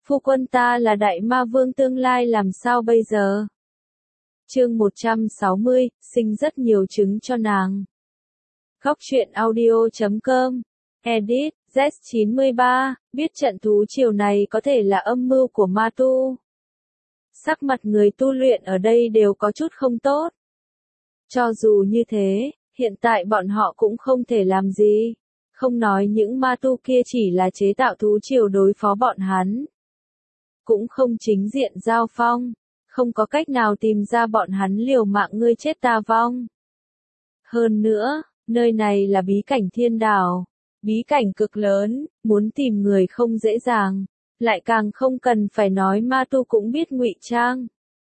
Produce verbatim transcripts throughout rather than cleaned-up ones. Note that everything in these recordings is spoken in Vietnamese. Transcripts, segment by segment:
Phu quân ta là đại ma vương tương lai làm sao bây giờ? Chương một trăm sáu mươi, sinh rất nhiều trứng cho nàng. Góc truyện audio chấm com, edit, Z chín mươi ba, biết trận thú triều này có thể là âm mưu của ma tu. Sắc mặt người tu luyện ở đây đều có chút không tốt. Cho dù như thế, hiện tại bọn họ cũng không thể làm gì. Không nói những ma tu kia chỉ là chế tạo thú triều đối phó bọn hắn. Cũng không chính diện giao phong. Không có cách nào tìm ra bọn hắn liều mạng ngươi chết ta vong. Hơn nữa, nơi này là bí cảnh thiên đảo. Bí cảnh cực lớn, muốn tìm người không dễ dàng. Lại càng không cần phải nói ma tu cũng biết ngụy trang.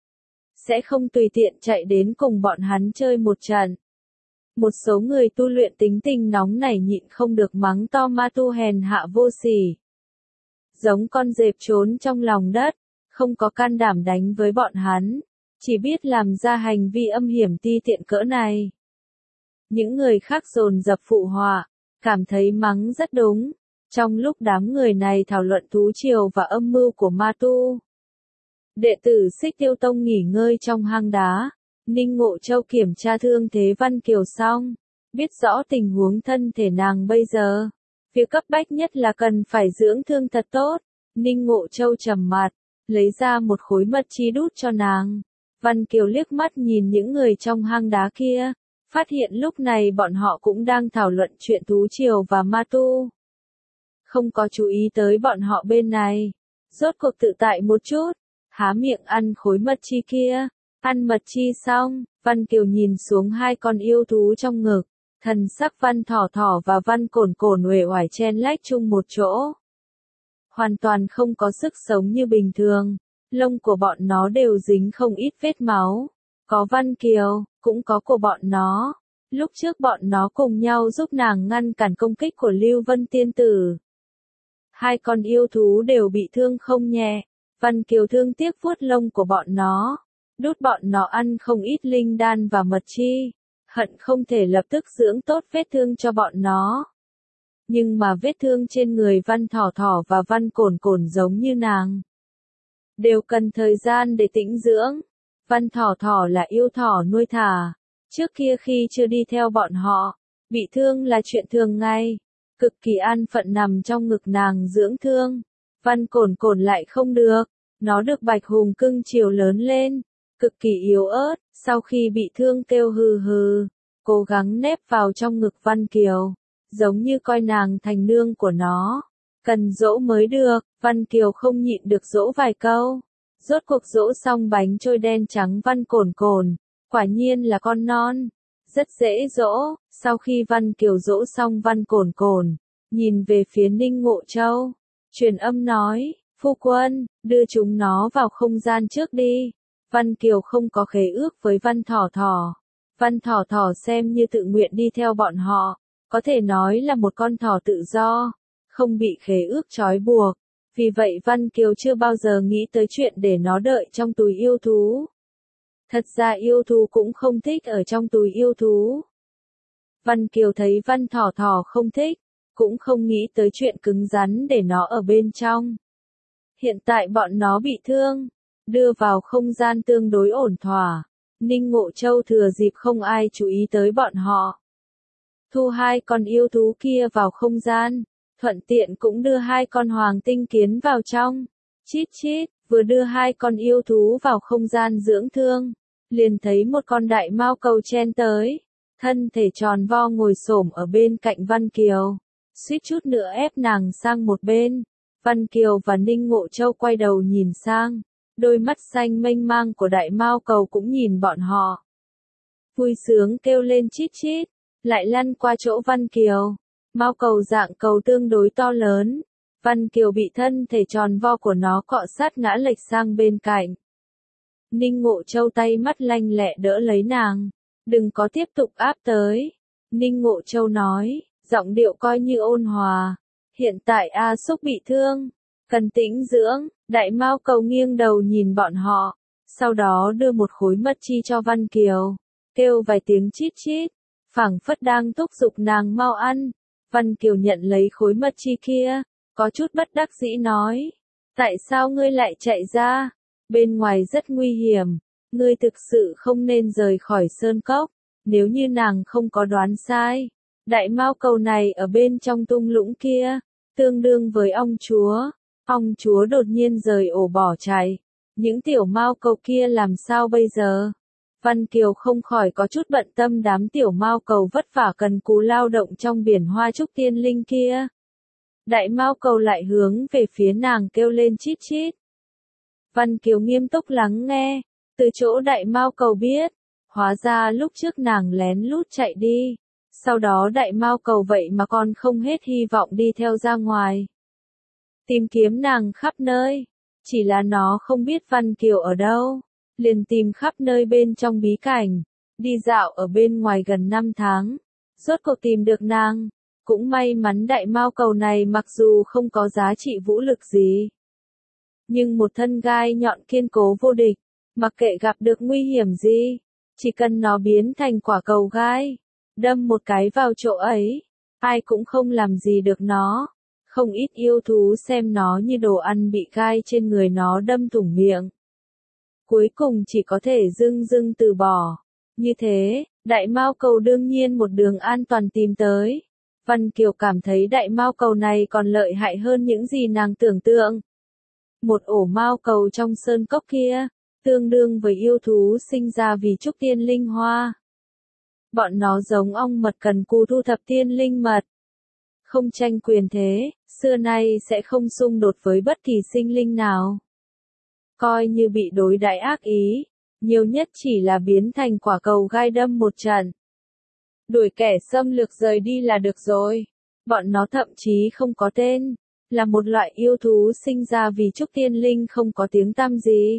Sẽ không tùy tiện chạy đến cùng bọn hắn chơi một trận. Một số người tu luyện tính tình nóng nảy nhịn không được mắng to ma tu hèn hạ vô sỉ. Giống con dẹp trốn trong lòng đất, không có can đảm đánh với bọn hắn, chỉ biết làm ra hành vi âm hiểm ti tiện cỡ này. Những người khác dồn dập phụ họa, cảm thấy mắng rất đúng. Trong lúc đám người này thảo luận thú triều và âm mưu của ma tu, đệ tử Xích Tiêu Tông nghỉ ngơi trong hang đá. Ninh Ngộ Châu kiểm tra thương thế Văn Kiều xong, biết rõ tình huống thân thể nàng bây giờ. Việc cấp bách nhất là cần phải dưỡng thương thật tốt. Ninh Ngộ Châu trầm mặt, lấy ra một khối mật chi đút cho nàng. Văn Kiều liếc mắt nhìn những người trong hang đá kia, phát hiện lúc này bọn họ cũng đang thảo luận chuyện thú triều và ma tu. Không có chú ý tới bọn họ bên này. Rốt cuộc tự tại một chút, há miệng ăn khối mật chi kia. Ăn mật chi xong, Văn Kiều nhìn xuống hai con yêu thú trong ngực, thần sắc Văn Thỏ Thỏ và Văn Cổn Cổn uể oải chen lách chung một chỗ. Hoàn toàn không có sức sống như bình thường, lông của bọn nó đều dính không ít vết máu. Có Văn Kiều, cũng có của bọn nó. Lúc trước bọn nó cùng nhau giúp nàng ngăn cản công kích của Lưu Vân Tiên Tử. Hai con yêu thú đều bị thương không nhẹ, Văn Kiều thương tiếc vuốt lông của bọn nó. Đút bọn nó ăn không ít linh đan và mật chi, hận không thể lập tức dưỡng tốt vết thương cho bọn nó. Nhưng mà vết thương trên người Văn Thỏ Thỏ và Văn Cổn Cổn giống như nàng, đều cần thời gian để tĩnh dưỡng. Văn Thỏ Thỏ là yêu thỏ nuôi thả, trước kia khi chưa đi theo bọn họ, bị thương là chuyện thường ngày, cực kỳ an phận nằm trong ngực nàng dưỡng thương. Văn Cổn Cổn lại không được, nó được Bạch Hùng cưng chiều lớn lên. Cực kỳ yếu ớt, sau khi bị thương kêu hừ hừ, cố gắng nép vào trong ngực Văn Kiều, giống như coi nàng thành nương của nó, cần dỗ mới được. Văn Kiều không nhịn được dỗ vài câu, rốt cuộc dỗ xong bánh trôi đen trắng Văn Cổn Cổn, quả nhiên là con non, rất dễ dỗ. Sau khi Văn Kiều dỗ xong Văn Cổn Cổn, nhìn về phía Ninh Ngộ Châu, truyền âm nói, phu quân, đưa chúng nó vào không gian trước đi. Văn Kiều không có khế ước với Văn Thỏ Thỏ. Văn Thỏ Thỏ xem như tự nguyện đi theo bọn họ, có thể nói là một con thỏ tự do, không bị khế ước trói buộc. Vì vậy Văn Kiều chưa bao giờ nghĩ tới chuyện để nó đợi trong túi yêu thú. Thật ra yêu thú cũng không thích ở trong túi yêu thú. Văn Kiều thấy Văn Thỏ Thỏ không thích, cũng không nghĩ tới chuyện cứng rắn để nó ở bên trong. Hiện tại bọn nó bị thương, đưa vào không gian tương đối ổn thỏa. Ninh Ngộ Châu thừa dịp không ai chú ý tới bọn họ, thu hai con yêu thú kia vào không gian, thuận tiện cũng đưa hai con hoàng tinh kiến vào trong. Chít chít, vừa đưa hai con yêu thú vào không gian dưỡng thương, liền thấy một con đại mao cầu chen tới, thân thể tròn vo ngồi xổm ở bên cạnh Văn Kiều, suýt chút nữa ép nàng sang một bên. Văn Kiều và Ninh Ngộ Châu quay đầu nhìn sang. Đôi mắt xanh mênh mang của đại mao cầu cũng nhìn bọn họ. Vui sướng kêu lên chít chít, lại lăn qua chỗ Văn Kiều. Mao cầu dạng cầu tương đối to lớn. Văn Kiều bị thân thể tròn vo của nó cọ sát ngã lệch sang bên cạnh. Ninh Ngộ Châu tay mắt lanh lẹ đỡ lấy nàng. Đừng có tiếp tục áp tới. Ninh Ngộ Châu nói, giọng điệu coi như ôn hòa. Hiện tại A Xúc bị thương, cần tĩnh dưỡng. Đại mao cầu nghiêng đầu nhìn bọn họ, sau đó đưa một khối mật chi cho Văn Kiều, kêu vài tiếng chít chít, phảng phất đang thúc giục nàng mau ăn. Văn Kiều nhận lấy khối mật chi kia, có chút bất đắc dĩ nói, Tại sao ngươi lại chạy ra? Bên ngoài rất nguy hiểm, ngươi thực sự không nên rời khỏi sơn cốc. Nếu như nàng không có đoán sai, đại mao cầu này ở bên trong thung lũng kia, tương đương với ong chúa. Ong chúa đột nhiên rời ổ bỏ chạy. Những tiểu mao cầu kia làm sao bây giờ? Văn Kiều không khỏi có chút bận tâm đám tiểu mao cầu vất vả cần cù lao động trong biển hoa trúc tiên linh kia. Đại mao cầu lại hướng về phía nàng kêu lên chít chít. Văn Kiều nghiêm túc lắng nghe, từ chỗ đại mao cầu biết, hóa ra lúc trước nàng lén lút chạy đi, sau đó đại mao cầu vậy mà còn không hết hy vọng đi theo ra ngoài. Tìm kiếm nàng khắp nơi, chỉ là nó không biết Văn Kiều ở đâu, liền tìm khắp nơi bên trong bí cảnh, đi dạo ở bên ngoài gần năm tháng, rốt cuộc tìm được nàng. Cũng may mắn đại mao cầu này mặc dù không có giá trị vũ lực gì, nhưng một thân gai nhọn kiên cố vô địch, mặc kệ gặp được nguy hiểm gì, chỉ cần nó biến thành quả cầu gai, đâm một cái vào chỗ ấy, ai cũng không làm gì được nó. Không ít yêu thú xem nó như đồ ăn bị gai trên người nó đâm thủng miệng. Cuối cùng chỉ có thể dưng dưng từ bỏ. Như thế, đại mao cầu đương nhiên một đường an toàn tìm tới. Văn Kiều cảm thấy đại mao cầu này còn lợi hại hơn những gì nàng tưởng tượng. Một ổ mao cầu trong sơn cốc kia, tương đương với yêu thú sinh ra vì trúc tiên linh hoa. Bọn nó giống ong mật cần cù thu thập tiên linh mật. Không tranh quyền thế, xưa nay sẽ không xung đột với bất kỳ sinh linh nào. Coi như bị đối đãi ác ý, nhiều nhất chỉ là biến thành quả cầu gai đâm một trận. Đuổi kẻ xâm lược rời đi là được rồi. Bọn nó thậm chí không có tên, là một loại yêu thú sinh ra vì trúc tiên linh không có tiếng tăm gì.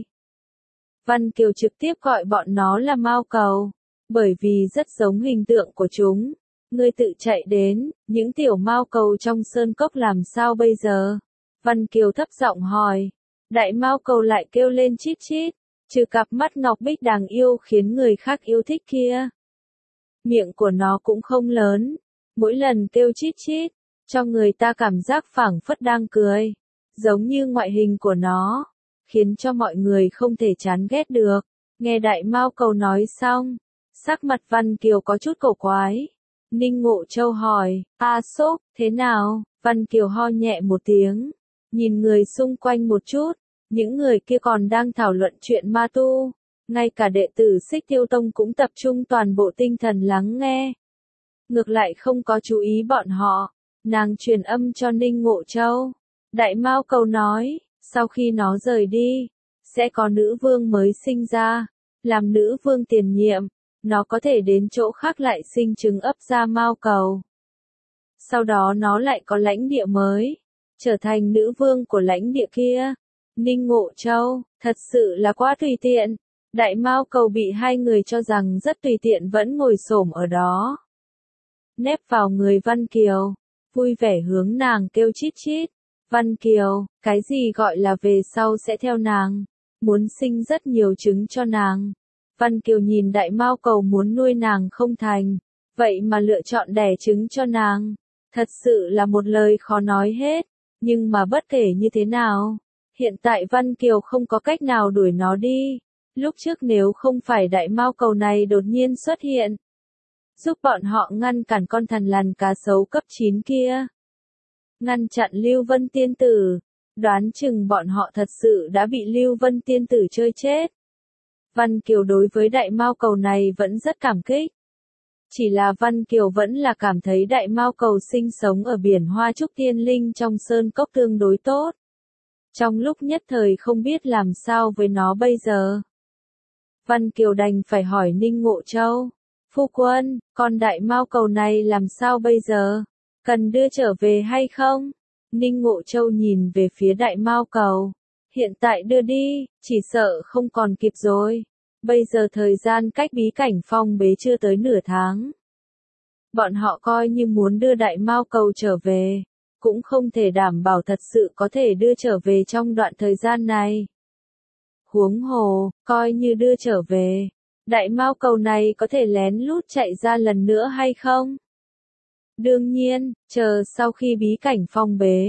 Văn Kiều trực tiếp gọi bọn nó là mao cầu, bởi vì rất giống hình tượng của chúng. Ngươi tự chạy đến, những tiểu mao cầu trong sơn cốc làm sao bây giờ? Văn Kiều thấp giọng hỏi. Đại mao cầu lại kêu lên chít chít, trừ cặp mắt ngọc bích đáng yêu khiến người khác yêu thích kia. Miệng của nó cũng không lớn, mỗi lần kêu chít chít, cho người ta cảm giác phảng phất đang cười, giống như ngoại hình của nó, khiến cho mọi người không thể chán ghét được. Nghe đại mao cầu nói xong, sắc mặt Văn Kiều có chút cổ quái. Ninh Ngộ Châu hỏi, A Sốc, thế nào? Văn Kiều ho nhẹ một tiếng, nhìn người xung quanh một chút, những người kia còn đang thảo luận chuyện ma tu, ngay cả đệ tử Xích Tiêu Tông cũng tập trung toàn bộ tinh thần lắng nghe. Ngược lại không có chú ý bọn họ, nàng truyền âm cho Ninh Ngộ Châu. Đại mao cầu nói, sau khi nó rời đi, sẽ có nữ vương mới sinh ra, làm nữ vương tiền nhiệm. Nó có thể đến chỗ khác lại sinh trứng ấp ra mao cầu. Sau đó nó lại có lãnh địa mới, trở thành nữ vương của lãnh địa kia. Ninh Ngộ Châu, thật sự là quá tùy tiện. Đại mao cầu bị hai người cho rằng rất tùy tiện vẫn ngồi xổm ở đó. Nép vào người Văn Kiều, vui vẻ hướng nàng kêu chít chít. Văn Kiều, cái gì gọi là về sau sẽ theo nàng, muốn sinh rất nhiều trứng cho nàng. Văn Kiều nhìn đại mao cầu muốn nuôi nàng không thành, vậy mà lựa chọn đẻ trứng cho nàng. Thật sự là một lời khó nói hết, nhưng mà bất kể như thế nào, hiện tại Văn Kiều không có cách nào đuổi nó đi. Lúc trước nếu không phải đại mao cầu này đột nhiên xuất hiện, giúp bọn họ ngăn cản con thằn lằn cá sấu cấp chín kia, ngăn chặn Lưu Vân Tiên Tử, đoán chừng bọn họ thật sự đã bị Lưu Vân Tiên Tử chơi chết. Văn Kiều đối với đại mao cầu này vẫn rất cảm kích. Chỉ là Văn Kiều vẫn là cảm thấy đại mao cầu sinh sống ở biển hoa trúc tiên linh trong sơn cốc tương đối tốt. Trong lúc nhất thời không biết làm sao với nó bây giờ. Văn Kiều đành phải hỏi Ninh Ngộ Châu. Phu quân, con đại mao cầu này làm sao bây giờ? Cần đưa trở về hay không? Ninh Ngộ Châu nhìn về phía đại mao cầu. Hiện tại đưa đi, chỉ sợ không còn kịp rồi. Bây giờ thời gian cách bí cảnh phong bế chưa tới nửa tháng. Bọn họ coi như muốn đưa đại mao cầu trở về, cũng không thể đảm bảo thật sự có thể đưa trở về trong đoạn thời gian này. Huống hồ, coi như đưa trở về, đại mao cầu này có thể lén lút chạy ra lần nữa hay không? Đương nhiên, chờ sau khi bí cảnh phong bế,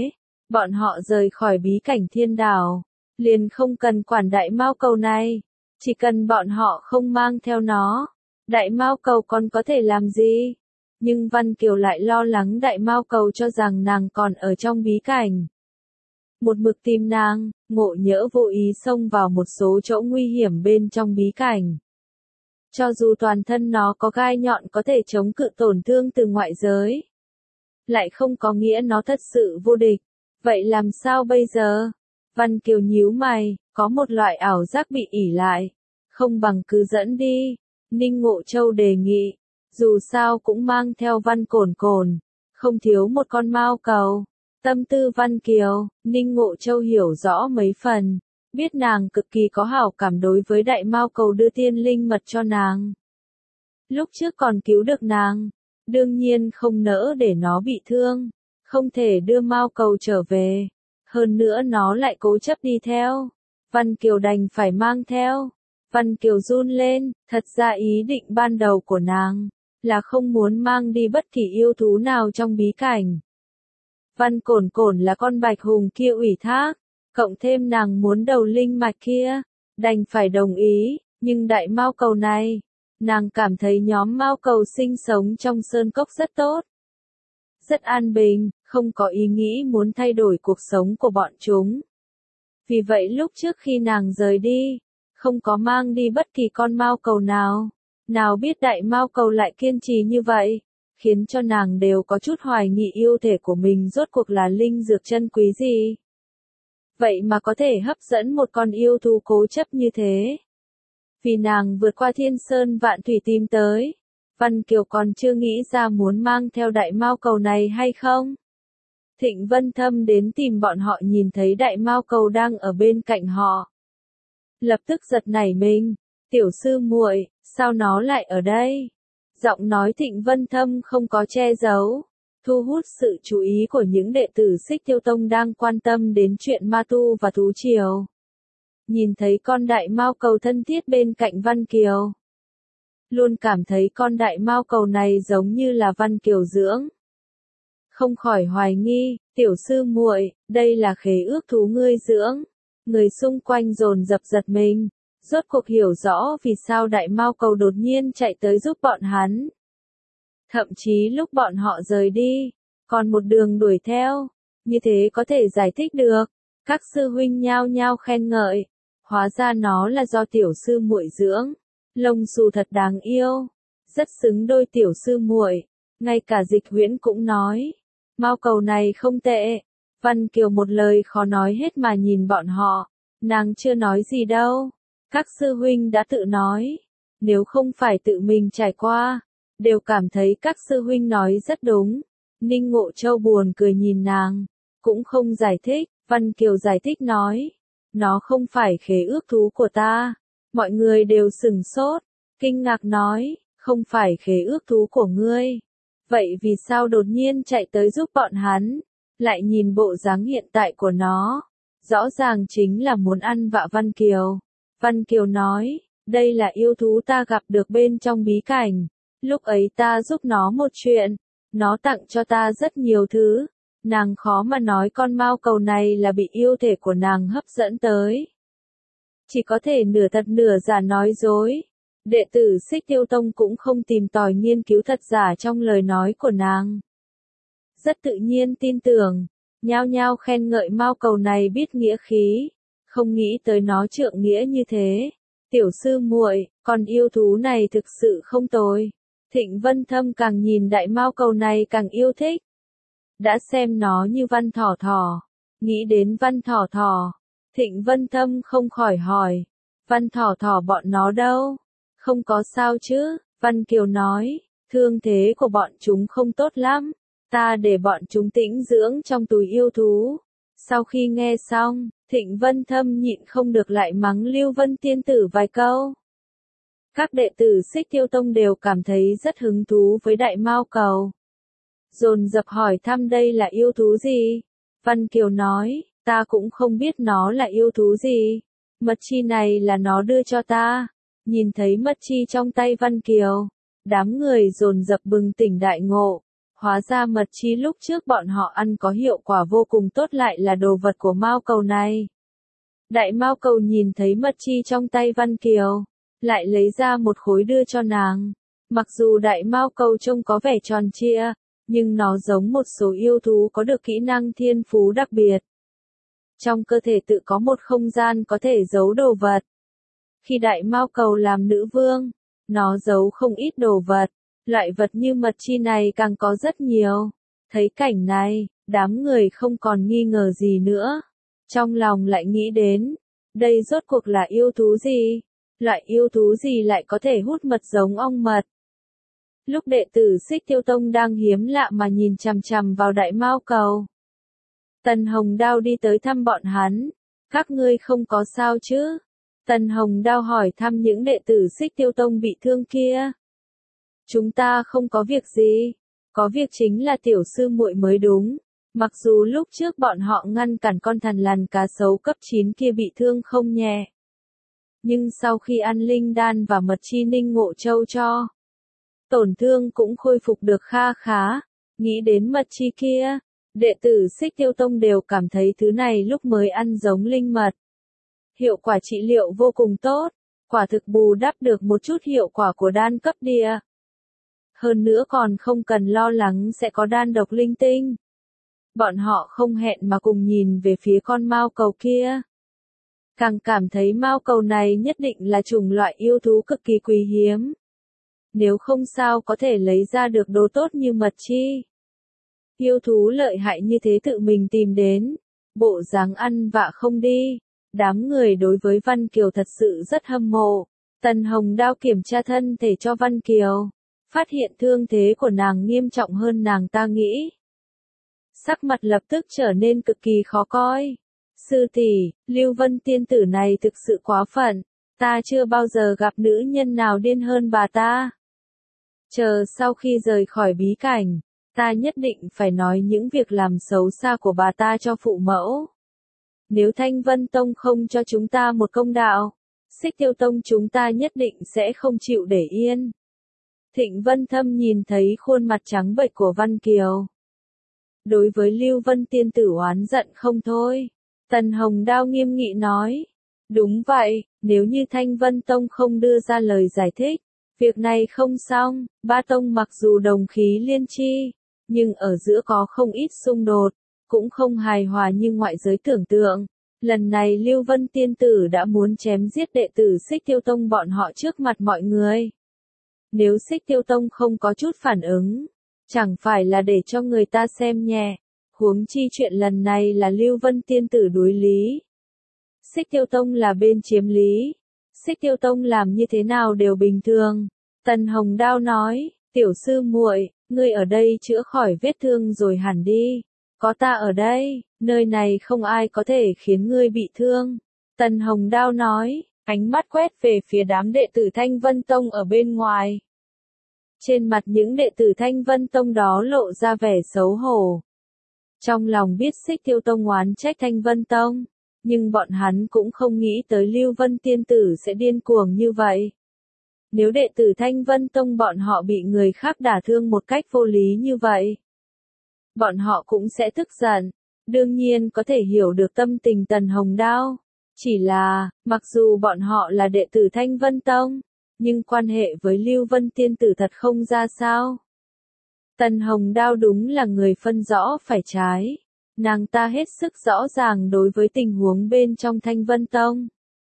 bọn họ rời khỏi bí cảnh thiên đảo, liền không cần quản đại mao cầu này, chỉ cần bọn họ không mang theo nó, đại mao cầu còn có thể làm gì? Nhưng Văn Kiều lại lo lắng đại mao cầu cho rằng nàng còn ở trong bí cảnh. Một mực tìm nàng, ngộ nhỡ vô ý xông vào một số chỗ nguy hiểm bên trong bí cảnh. Cho dù toàn thân nó có gai nhọn có thể chống cự tổn thương từ ngoại giới, lại không có nghĩa nó thật sự vô địch. Vậy làm sao bây giờ? Văn Kiều nhíu mày, có một loại ảo giác bị ỉ lại. Không bằng cứ dẫn đi. Ninh Ngộ Châu đề nghị. Dù sao cũng mang theo Văn Cổn Cổn, không thiếu một con mao cầu. Tâm tư Văn Kiều, Ninh Ngộ Châu hiểu rõ mấy phần. Biết nàng cực kỳ có hảo cảm đối với đại mao cầu đưa tiên linh mật cho nàng. Lúc trước còn cứu được nàng. Đương nhiên không nỡ để nó bị thương. Không thể đưa mao cầu trở về. Hơn nữa nó lại cố chấp đi theo. Văn Kiều đành phải mang theo. Văn Kiều run lên, thật ra ý định ban đầu của nàng là không muốn mang đi bất kỳ yêu thú nào trong bí cảnh. Văn Cổn Cổn là con bạch hùng kia ủy thác, cộng thêm nàng muốn đầu linh mạch kia, đành phải đồng ý, nhưng đại mao cầu này, nàng cảm thấy nhóm mao cầu sinh sống trong sơn cốc rất tốt. Rất an bình, không có ý nghĩ muốn thay đổi cuộc sống của bọn chúng. Vì vậy lúc trước khi nàng rời đi, không có mang đi bất kỳ con mao cầu nào. Nào biết đại mao cầu lại kiên trì như vậy, khiến cho nàng đều có chút hoài nghị yêu thể của mình rốt cuộc là linh dược chân quý gì. Vậy mà có thể hấp dẫn một con yêu thú cố chấp như thế. Vì nàng vượt qua thiên sơn vạn thủy tìm tới, Văn Kiều còn chưa nghĩ ra muốn mang theo đại mao cầu này hay không. Thịnh Vân Thâm đến tìm bọn họ nhìn thấy đại mao cầu đang ở bên cạnh họ. Lập tức giật nảy mình, tiểu sư muội, sao nó lại ở đây? Giọng nói Thịnh Vân Thâm không có che giấu, thu hút sự chú ý của những đệ tử Xích Tiêu Tông đang quan tâm đến chuyện ma tu và thú triều. Nhìn thấy con đại mao cầu thân thiết bên cạnh Văn Kiều, luôn cảm thấy con đại mao cầu này giống như là Văn Kiều dưỡng. Không khỏi hoài nghi, tiểu sư muội, đây là khế ước thú ngươi dưỡng. Người xung quanh dồn dập giật mình, rốt cuộc hiểu rõ vì sao đại mao cầu đột nhiên chạy tới giúp bọn hắn. Thậm chí lúc bọn họ rời đi, còn một đường đuổi theo, như thế có thể giải thích được. Các sư huynh nhao nhao khen ngợi, hóa ra nó là do tiểu sư muội dưỡng, lông xù thật đáng yêu, rất xứng đôi tiểu sư muội. Ngay cả Dịch Huyễn cũng nói, mao cầu này không tệ. Văn Kiều một lời khó nói hết mà nhìn bọn họ, nàng chưa nói gì đâu. Các sư huynh đã tự nói, nếu không phải tự mình trải qua, đều cảm thấy các sư huynh nói rất đúng. Ninh Ngộ Châu buồn cười nhìn nàng, cũng không giải thích. Văn Kiều giải thích nói, nó không phải khế ước thú của ta. Mọi người đều sửng sốt, kinh ngạc nói, không phải khế ước thú của ngươi. Vậy vì sao đột nhiên chạy tới giúp bọn hắn? Lại nhìn bộ dáng hiện tại của nó, rõ ràng chính là muốn ăn vạ Văn Kiều. Văn Kiều nói, đây là yêu thú ta gặp được bên trong bí cảnh. Lúc ấy ta giúp nó một chuyện, nó tặng cho ta rất nhiều thứ. Nàng khó mà nói con mao cầu này là bị yêu thể của nàng hấp dẫn tới. Chỉ có thể nửa thật nửa giả nói dối. Đệ tử Xích Tiêu Tông cũng không tìm tòi nghiên cứu thật giả trong lời nói của nàng. Rất tự nhiên tin tưởng, nhao nhao khen ngợi mao cầu này biết nghĩa khí, không nghĩ tới nó trượng nghĩa như thế. Tiểu sư muội, con yêu thú này thực sự không tồi. Thịnh Vân Thâm càng nhìn đại mao cầu này càng yêu thích. Đã xem nó như Văn Thỏ Thỏ, nghĩ đến Văn Thỏ Thỏ, Thịnh Vân Thâm không khỏi hỏi, Văn Thỏ Thỏ bọn nó đâu? Không có sao chứ? Văn Kiều nói, thương thế của bọn chúng không tốt lắm. Ta để bọn chúng tĩnh dưỡng trong túi yêu thú. Sau khi nghe xong, Thịnh Vân Thâm nhịn không được lại mắng Lưu Vân Tiên Tử vài câu. Các đệ tử Xích Tiêu Tông đều cảm thấy rất hứng thú với đại mao cầu. Dồn dập hỏi thăm đây là yêu thú gì? Văn Kiều nói, ta cũng không biết nó là yêu thú gì. Mật chi này là nó đưa cho ta. Nhìn thấy mật chi trong tay Văn Kiều, đám người dồn dập bừng tỉnh đại ngộ. Hóa ra mật chi lúc trước bọn họ ăn có hiệu quả vô cùng tốt lại là đồ vật của Mao Cầu này. Đại Mao Cầu nhìn thấy mật chi trong tay Văn Kiều, lại lấy ra một khối đưa cho nàng. Mặc dù Đại Mao Cầu trông có vẻ tròn trịa, nhưng nó giống một số yêu thú có được kỹ năng thiên phú đặc biệt. Trong cơ thể tự có một không gian có thể giấu đồ vật. Khi Đại Mao Cầu làm nữ vương, nó giấu không ít đồ vật. Loại vật như mật chi này càng có rất nhiều. Thấy cảnh này, đám người không còn nghi ngờ gì nữa. Trong lòng lại nghĩ đến, đây rốt cuộc là yêu thú gì? Loại yêu thú gì lại có thể hút mật giống ong mật? Lúc đệ tử Xích Tiêu Tông đang hiếm lạ mà nhìn chằm chằm vào Đại Mao Cầu, Tần Hồng Đao đi tới thăm bọn hắn. Các ngươi không có sao chứ? Tần Hồng Đao hỏi thăm những đệ tử Xích Tiêu Tông bị thương kia. Chúng ta không có việc gì, có việc chính là tiểu sư muội mới đúng. Mặc dù lúc trước bọn họ ngăn cản con thằn lằn cá sấu cấp chín kia bị thương không nhẹ. Nhưng sau khi ăn linh đan và mật chi ninh ngộ châu cho, tổn thương cũng khôi phục được kha khá. Nghĩ đến mật chi kia, đệ tử Xích Tiêu Tông đều cảm thấy thứ này lúc mới ăn giống linh mật. Hiệu quả trị liệu vô cùng tốt, quả thực bù đắp được một chút hiệu quả của đan cấp địa. Hơn nữa còn không cần lo lắng sẽ có đan độc linh tinh. Bọn họ không hẹn mà cùng nhìn về phía con Mao Cầu kia. Càng cảm thấy Mao Cầu này nhất định là chủng loại yêu thú cực kỳ quý hiếm. Nếu không sao có thể lấy ra được đồ tốt như mật chi. Yêu thú lợi hại như thế tự mình tìm đến, bộ dáng ăn vạ không đi. Đám người đối với Văn Kiều thật sự rất hâm mộ. Tần Hồng Đao kiểm tra thân thể cho Văn Kiều, phát hiện thương thế của nàng nghiêm trọng hơn nàng ta nghĩ. Sắc mặt lập tức trở nên cực kỳ khó coi. Sư tỷ, Lưu Vân tiên tử này thực sự quá phận, ta chưa bao giờ gặp nữ nhân nào điên hơn bà ta. Chờ sau khi rời khỏi bí cảnh, ta nhất định phải nói những việc làm xấu xa của bà ta cho phụ mẫu. Nếu Thanh Vân Tông không cho chúng ta một công đạo, Xích Tiêu Tông chúng ta nhất định sẽ không chịu để yên. Thịnh Vân Thâm nhìn thấy khuôn mặt trắng bệch của Văn Kiều. Đối với Lưu Vân tiên tử oán giận không thôi. Tần Hồng Đao nghiêm nghị nói. Đúng vậy, nếu như Thanh Vân Tông không đưa ra lời giải thích, việc này không xong. Ba tông mặc dù đồng khí liên chi, nhưng ở giữa có không ít xung đột, cũng không hài hòa như ngoại giới tưởng tượng. Lần này Lưu Vân tiên tử đã muốn chém giết đệ tử Xích Tiêu Tông bọn họ trước mặt mọi người. Nếu Xích Tiêu Tông không có chút phản ứng, chẳng phải là để cho người ta xem nhẹ. Huống chi chuyện lần này là Lưu Vân tiên tử đối lý. Xích Tiêu Tông là bên chiếm lý. Xích Tiêu Tông làm như thế nào đều bình thường. Tần Hồng Đao nói, tiểu sư muội, ngươi ở đây chữa khỏi vết thương rồi hẳn đi. Có ta ở đây, nơi này không ai có thể khiến ngươi bị thương. Tần Hồng Đao nói, ánh mắt quét về phía đám đệ tử Thanh Vân Tông ở bên ngoài. Trên mặt những đệ tử Thanh Vân Tông đó lộ ra vẻ xấu hổ. Trong lòng biết Xích Tiêu Tông oán trách Thanh Vân Tông, nhưng bọn hắn cũng không nghĩ tới Lưu Vân tiên tử sẽ điên cuồng như vậy. Nếu đệ tử Thanh Vân Tông bọn họ bị người khác đả thương một cách vô lý như vậy, bọn họ cũng sẽ tức giận. Đương nhiên có thể hiểu được tâm tình Tần Hồng Đao. Chỉ là, mặc dù bọn họ là đệ tử Thanh Vân Tông, nhưng quan hệ với Lưu Vân tiên tử thật không ra sao. Tần Hồng Đao đúng là người phân rõ phải trái. Nàng ta hết sức rõ ràng đối với tình huống bên trong Thanh Vân Tông.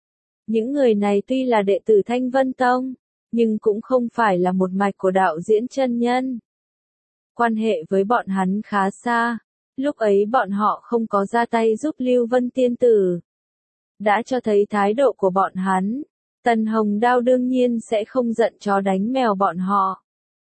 Những người này tuy là đệ tử Thanh Vân Tông, nhưng cũng không phải là một mạch của đạo diễn chân nhân. Quan hệ với bọn hắn khá xa. Lúc ấy bọn họ không có ra tay giúp Lưu Vân tiên tử, đã cho thấy thái độ của bọn hắn. Tần Hồng Đao đương nhiên sẽ không giận chó đánh mèo bọn họ.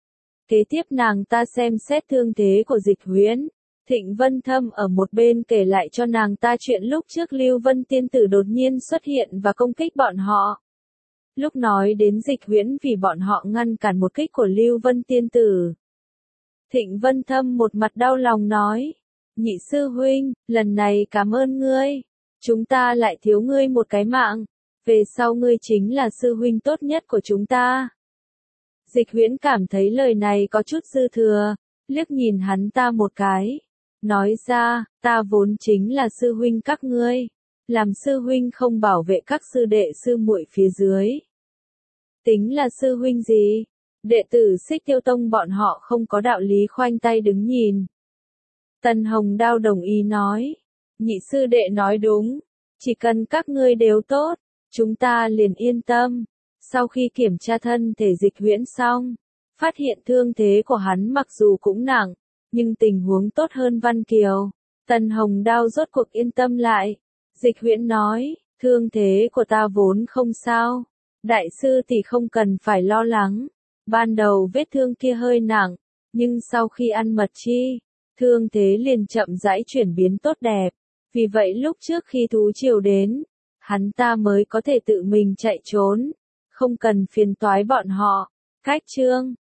Kế tiếp nàng ta xem xét thương thế của Dịch Huyễn. Thịnh Vân Thâm ở một bên kể lại cho nàng ta chuyện lúc trước Lưu Vân tiên tử đột nhiên xuất hiện và công kích bọn họ. Lúc nói đến Dịch Huyễn vì bọn họ ngăn cản một kích của Lưu Vân tiên tử, Thịnh Vân Thâm một mặt đau lòng nói, nhị sư huynh, lần này cảm ơn ngươi. Chúng ta lại thiếu ngươi một cái mạng. Về sau ngươi chính là sư huynh tốt nhất của chúng ta. Dịch Huyễn cảm thấy lời này có chút dư thừa. liếc nhìn hắn ta một cái, nói ra, ta vốn chính là sư huynh các ngươi, làm sư huynh không bảo vệ các sư đệ sư muội phía dưới. Tính là sư huynh gì? Đệ tử Xích Tiêu Tông bọn họ không có đạo lý khoanh tay đứng nhìn. Tần Hồng Đao đồng ý nói, nhị sư đệ nói đúng, chỉ cần các ngươi đều tốt, chúng ta liền yên tâm. Sau khi kiểm tra thân thể Dịch Huyễn xong, phát hiện thương thế của hắn mặc dù cũng nặng, nhưng tình huống tốt hơn Văn Kiều. Tần Hồng Đao rốt cuộc yên tâm lại. Dịch Huyễn nói, thương thế của ta vốn không sao, đại sư thì không cần phải lo lắng. Ban đầu vết thương kia hơi nặng, nhưng sau khi ăn mật chi, thương thế liền chậm rãi chuyển biến tốt đẹp. Vì vậy lúc trước khi thú triều đến, hắn ta mới có thể tự mình chạy trốn, không cần phiền toái bọn họ. Cách chương